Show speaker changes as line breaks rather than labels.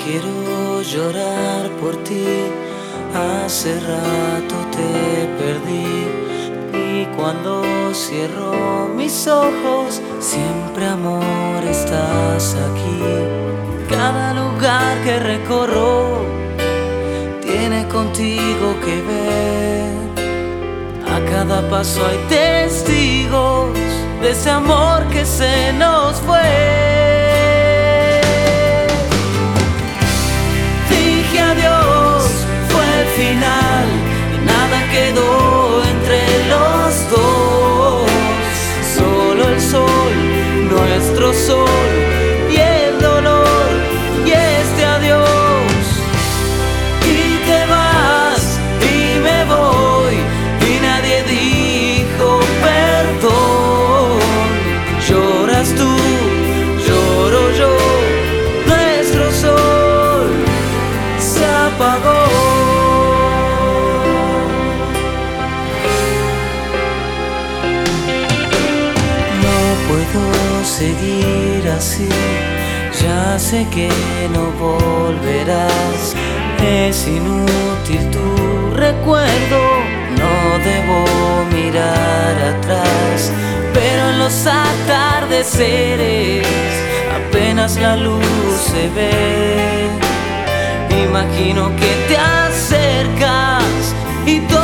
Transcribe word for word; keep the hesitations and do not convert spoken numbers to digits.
Quiero llorar por ti, hace rato te perdí. Y cuando cierro mis ojos, siempre amor estás aquí. Cada lugar que recorro tiene contigo que ver. A cada paso hay testigos de ese amor que se nos fue. Dije adiós, fue el final y nada quedó entre los dos. Solo el sol, nuestro sol, y el dolor y este adiós. Y te vas y me voy y nadie dijo perdón. Lloras tú, lloro yo, nuestro sol se apagó. No puedo seguir así, ya sé que no volverás. Es inútil tu recuerdo, no debo mirar atrás. Pero en los atardeceres apenas la luz se ve. Imagino que te acercas y todo